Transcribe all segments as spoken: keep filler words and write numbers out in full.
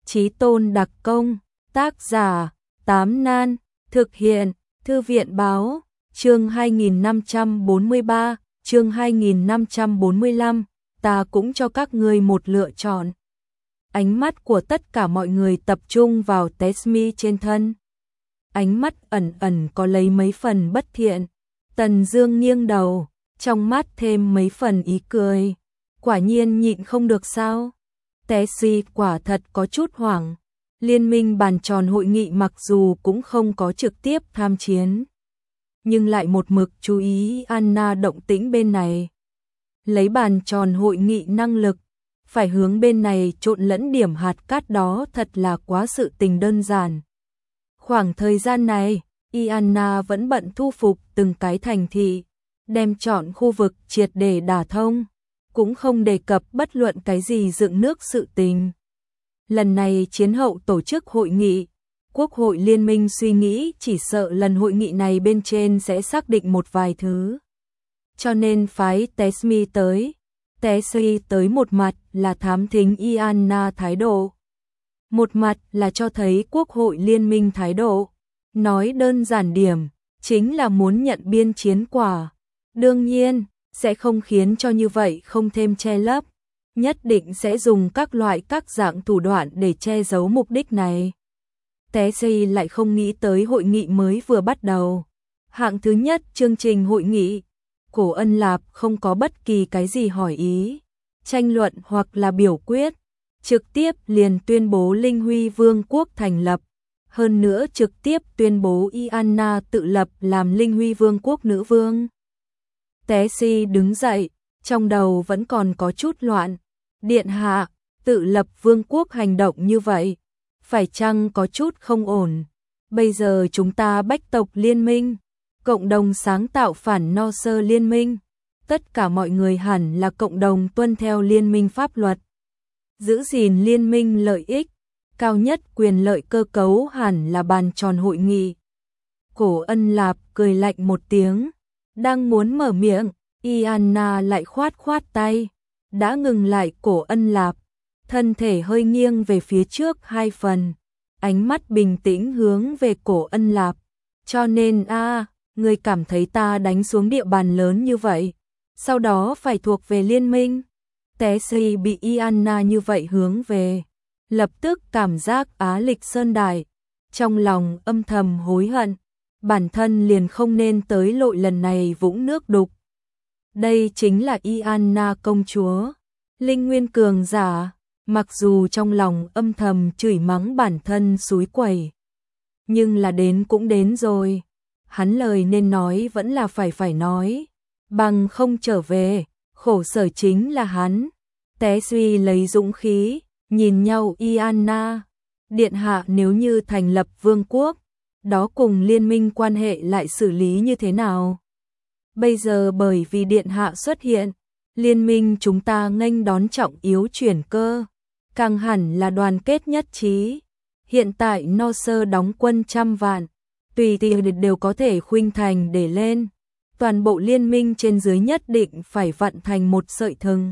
Chí Tôn đặc công, tác giả, Tám Nan, thực hiện, Thư viện báo, chương hai nghìn năm trăm bốn mươi ba, chương hai nghìn năm trăm bốn mươi lăm, ta cũng cho các ngươi một lựa chọn. Ánh mắt của tất cả mọi người tập trung vào Tesmi trên thân. Ánh mắt ẩn ẩn có lấy mấy phần bất thiện. Tần Dương nghiêng đầu, trong mắt thêm mấy phần ý cười. Quả nhiên nhịn không được sao? Tesmi quả thật có chút hoảng. Liên minh bàn tròn hội nghị mặc dù cũng không có trực tiếp tham chiến, nhưng lại một mực chú ý Anna động tĩnh bên này. Lấy bàn tròn hội nghị năng lực, phải hướng bên này trộn lẫn điểm hạt cát đó thật là quá sự tình đơn giản. Khoảng thời gian này, Iana vẫn bận thu phục từng cái thành thị, đem chọn khu vực triệt để đả thông, cũng không đề cập bất luận cái gì dựng nước sự tình. Lần này chiến hậu tổ chức hội nghị, Quốc hội Liên minh suy nghĩ chỉ sợ lần hội nghị này bên trên sẽ xác định một vài thứ. Cho nên phái Tesmi tới. Tesmi tới một mặt là thám thính Iana thái độ, một mặt là cho thấy Quốc hội Liên minh thái độ. Nói đơn giản điểm, chính là muốn nhận biên chiến quả. Đương nhiên, sẽ không khiến cho như vậy không thêm che lấp, nhất định sẽ dùng các loại các dạng thủ đoạn để che giấu mục đích này. Tesmi lại không nghĩ tới hội nghị mới vừa bắt đầu. Hạng thứ nhất chương trình hội nghị, Cổ Ân Lạp không có bất kỳ cái gì hỏi ý, tranh luận hoặc là biểu quyết, trực tiếp liền tuyên bố Linh Huy Vương quốc thành lập, hơn nữa trực tiếp tuyên bố Iana tự lập làm Linh Huy Vương quốc nữ vương. Tesmi đứng dậy, trong đầu vẫn còn có chút loạn. Điện hạ, tự lập vương quốc hành động như vậy, phải chăng có chút không ổn? Bây giờ chúng ta bách tộc liên minh, cộng đồng sáng tạo phản no sơ liên minh, tất cả mọi người hẳn là cộng đồng tuân theo liên minh pháp luật, giữ gìn liên minh lợi ích, cao nhất quyền lợi cơ cấu hẳn là bàn tròn hội nghị. Cổ Ân Lạp cười lạnh một tiếng, đang muốn mở miệng, Iana lại khoát khoát tay, đã ngừng lại. Cổ Ân Lạp, thân thể hơi nghiêng về phía trước hai phần, ánh mắt bình tĩnh hướng về Cổ Ân Lạp. Cho nên a, à, người cảm thấy ta đánh xuống địa bàn lớn như vậy, sau đó phải thuộc về liên minh? Tesmi bị Iana như vậy hướng về, lập tức cảm giác Á Lịch Sơn Đại, trong lòng âm thầm hối hận, bản thân liền không nên tới lội lần này vũng nước đục. Đây chính là Iana công chúa, linh nguyên cường giả, mặc dù trong lòng âm thầm chửi mắng bản thân xúi quẩy, nhưng là đến cũng đến rồi, hắn lời nên nói vẫn là phải phải nói, bằng không trở về, khổ sở chính là hắn. Tesmi lấy dũng khí, nhìn nhau Iana, điện hạ nếu như thành lập vương quốc, đó cùng liên minh quan hệ lại xử lý như thế nào? Bây giờ bởi vì điện hạ xuất hiện, liên minh chúng ta nghênh đón trọng yếu chuyển cơ, càng hẳn là đoàn kết nhất trí. Hiện tại no sơ đóng quân trăm vạn, tùy tiện đều có thể khuynh thành để lên, toàn bộ liên minh trên dưới nhất định phải vặn thành một sợi thừng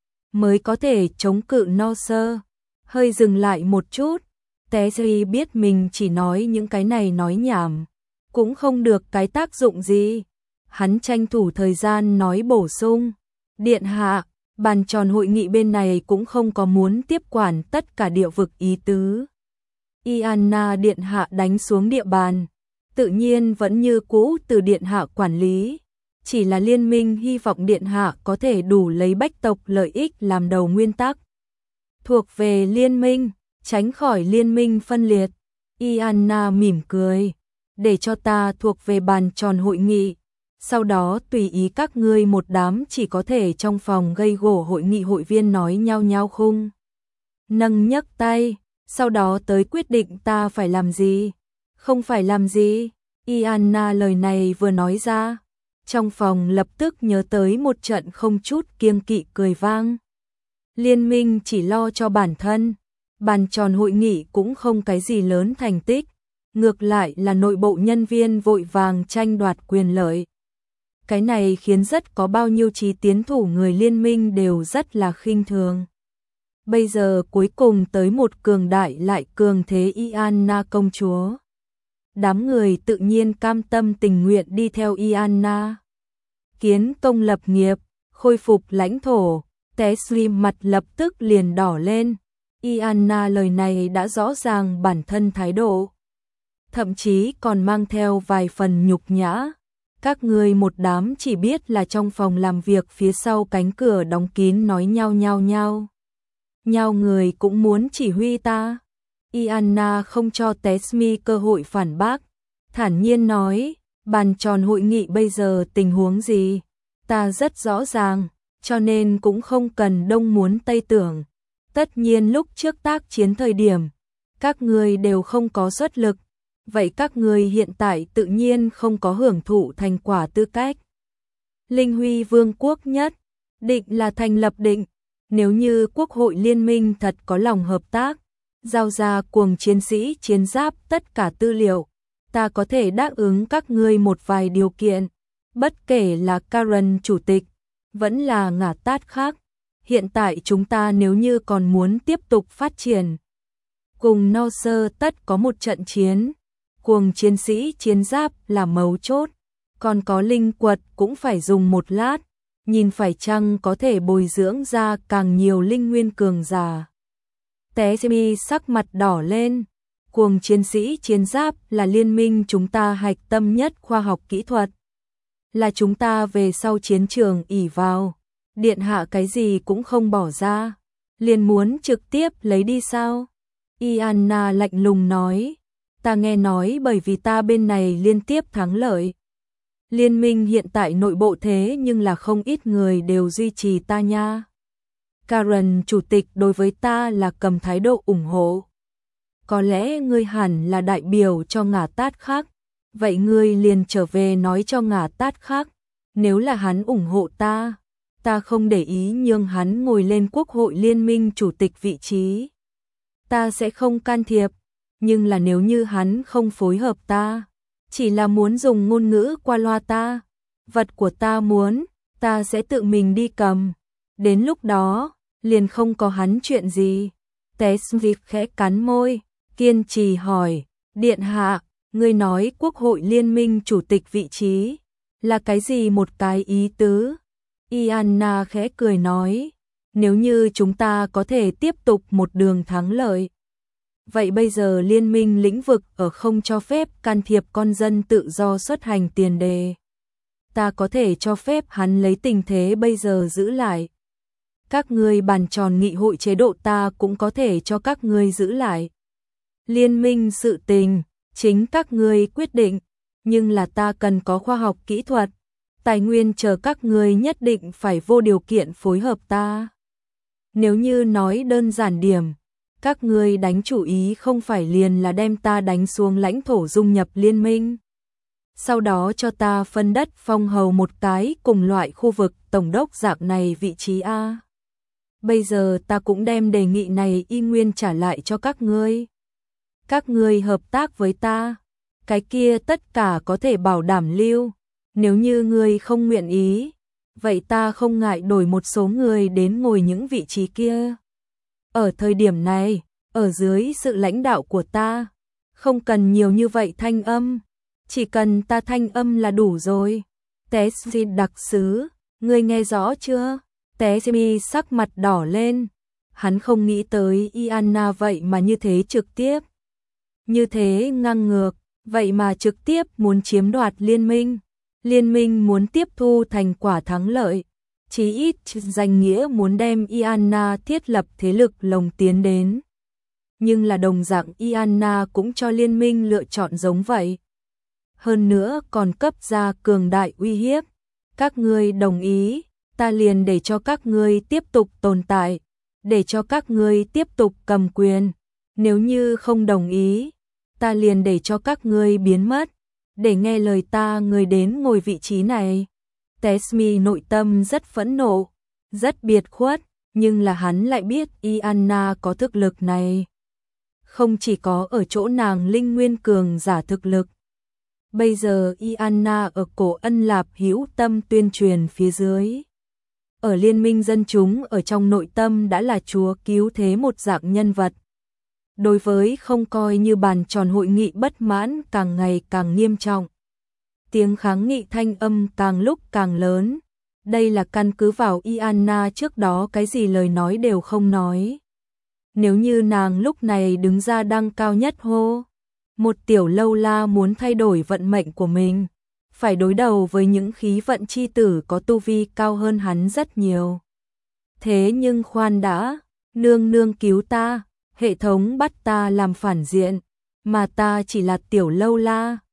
mới có thể chống cự no sơ. Hơi dừng lại một chút, Tesmi biết mình chỉ nói những cái này nói nhảm, cũng không được cái tác dụng gì. Hắn tranh thủ thời gian nói bổ sung, điện hạ, bàn tròn hội nghị bên này cũng không có muốn tiếp quản tất cả địa vực ý tứ. Iana điện hạ đánh xuống địa bàn, tự nhiên vẫn như cũ từ điện hạ quản lý, chỉ là liên minh hy vọng điện hạ có thể đủ lấy bách tộc lợi ích làm đầu nguyên tắc, thuộc về liên minh, tránh khỏi liên minh phân liệt. Iana mỉm cười, để cho ta thuộc về bàn tròn hội nghị, sau đó tùy ý các ngươi một đám chỉ có thể trong phòng gây gổ hội nghị hội viên nói nhau nhau khung nâng nhấc tay, sau đó tới quyết định ta phải làm gì, không phải làm gì. Iana lời này vừa nói ra, trong phòng lập tức nhớ tới một trận không chút kiêng kỵ cười vang. Liên minh chỉ lo cho bản thân, bàn tròn hội nghị cũng không cái gì lớn thành tích, ngược lại là nội bộ nhân viên vội vàng tranh đoạt quyền lợi. Cái này khiến rất có bao nhiêu trí tiến thủ người liên minh đều rất là khinh thường. Bây giờ cuối cùng tới một cường đại lại cường thế Ianna công chúa. Đám người tự nhiên cam tâm tình nguyện đi theo Ianna. Kiến công lập nghiệp, khôi phục lãnh thổ, Teslim mặt lập tức liền đỏ lên. Ianna lời này đã rõ ràng bản thân thái độ. Thậm chí còn mang theo vài phần nhục nhã. Các ngươi một đám chỉ biết là trong phòng làm việc phía sau cánh cửa đóng kín nói nhau nhau nhau. Nhau người cũng muốn chỉ huy ta. Ianna không cho Tesmi cơ hội phản bác. Thản nhiên nói, bàn tròn hội nghị bây giờ tình huống gì? Ta rất rõ ràng, cho nên cũng không cần đông muốn tây tưởng. Tất nhiên lúc trước tác chiến thời điểm, các ngươi đều không có xuất lực. Vậy các ngươi hiện tại tự nhiên không có hưởng thụ thành quả tư cách. Linh Huy Vương quốc nhất định là thành lập định. Nếu như Quốc hội Liên minh thật có lòng hợp tác, giao ra cuồng chiến sĩ chiến giáp tất cả tư liệu, ta có thể đáp ứng các ngươi một vài điều kiện. Bất kể là Karen chủ tịch, vẫn là ngả tát khác. Hiện tại chúng ta nếu như còn muốn tiếp tục phát triển, cùng Norse tất có một trận chiến. Cuồng chiến sĩ chiến giáp là mấu chốt, còn có linh quật cũng phải dùng một lát, nhìn phải chăng có thể bồi dưỡng ra càng nhiều linh nguyên cường giả. Tesmi sắc mặt đỏ lên, cuồng chiến sĩ chiến giáp là liên minh chúng ta hạch tâm nhất khoa học kỹ thuật, là chúng ta về sau chiến trường ỷ vào, điện hạ cái gì cũng không bỏ ra, liền muốn trực tiếp lấy đi sao? Ianna lạnh lùng nói. Ta nghe nói bởi vì ta bên này liên tiếp thắng lợi. Liên minh hiện tại nội bộ thế nhưng là không ít người đều duy trì ta nha. Karen chủ tịch đối với ta là cầm thái độ ủng hộ. Có lẽ ngươi hẳn là đại biểu cho ngả tát khác. Vậy ngươi liền trở về nói cho ngả tát khác. Nếu là hắn ủng hộ ta, ta không để ý nhường hắn ngồi lên Quốc hội Liên minh chủ tịch vị trí. Ta sẽ không can thiệp. Nhưng là nếu như hắn không phối hợp ta, chỉ là muốn dùng ngôn ngữ qua loa ta, vật của ta muốn, ta sẽ tự mình đi cầm. Đến lúc đó, liền không có hắn chuyện gì. Tesvik khẽ cắn môi, kiên trì hỏi, điện hạ, ngươi nói Quốc hội Liên minh chủ tịch vị trí, là cái gì một cái ý tứ? Ianna khẽ cười nói, nếu như chúng ta có thể tiếp tục một đường thắng lợi. Vậy bây giờ liên minh lĩnh vực ở không cho phép can thiệp con dân tự do xuất hành tiền đề. Ta có thể cho phép hắn lấy tình thế bây giờ giữ lại. Các ngươi bàn tròn nghị hội chế độ ta cũng có thể cho các ngươi giữ lại. Liên minh sự tình, chính các ngươi quyết định, nhưng là ta cần có khoa học kỹ thuật, tài nguyên chờ các ngươi nhất định phải vô điều kiện phối hợp ta. Nếu như nói đơn giản điểm, các ngươi đánh chủ ý không phải liền là đem ta đánh xuống lãnh thổ dung nhập liên minh. Sau đó cho ta phân đất phong hầu một cái cùng loại khu vực tổng đốc dạng này vị trí A. Bây giờ ta cũng đem đề nghị này y nguyên trả lại cho các ngươi. Các ngươi hợp tác với ta, cái kia tất cả có thể bảo đảm lưu. Nếu như ngươi không nguyện ý, vậy ta không ngại đổi một số người đến ngồi những vị trí kia. Ở thời điểm này, ở dưới sự lãnh đạo của ta, không cần nhiều như vậy thanh âm, chỉ cần ta thanh âm là đủ rồi. Tesmi đặc sứ, ngươi nghe rõ chưa? Tesmi sắc mặt đỏ lên, hắn không nghĩ tới Ianna vậy mà như thế trực tiếp. Như thế ngang ngược, vậy mà trực tiếp muốn chiếm đoạt liên minh. Liên minh muốn tiếp thu thành quả thắng lợi. Chí ít danh nghĩa muốn đem Ianna thiết lập thế lực lồng tiến đến. Nhưng là đồng dạng Ianna cũng cho liên minh lựa chọn giống vậy. Hơn nữa còn cấp ra cường đại uy hiếp. Các ngươi đồng ý, ta liền để cho các ngươi tiếp tục tồn tại, để cho các ngươi tiếp tục cầm quyền. Nếu như không đồng ý, ta liền để cho các ngươi biến mất, để nghe lời ta người đến ngồi vị trí này. Tesmi nội tâm rất phẫn nộ, rất biệt khuất, nhưng là hắn lại biết Ianna có thực lực này. Không chỉ có ở chỗ nàng linh nguyên cường giả thực lực. Bây giờ Ianna ở cổ Ân Lạp hữu tâm tuyên truyền phía dưới. ở liên minh dân chúng ở trong nội tâm đã là chúa cứu thế một dạng nhân vật. Đối với không coi như bàn tròn hội nghị bất mãn càng ngày càng nghiêm trọng. Tiếng kháng nghị thanh âm càng lúc càng lớn. Đây là căn cứ vào Iana trước đó cái gì lời nói đều không nói. Nếu như nàng lúc này đứng ra đăng cao nhất hô, một tiểu lâu la muốn thay đổi vận mệnh của mình, phải đối đầu với những khí vận chi tử có tu vi cao hơn hắn rất nhiều. Thế nhưng khoan đã, nương nương cứu ta, hệ thống bắt ta làm phản diện, mà ta chỉ là tiểu lâu la,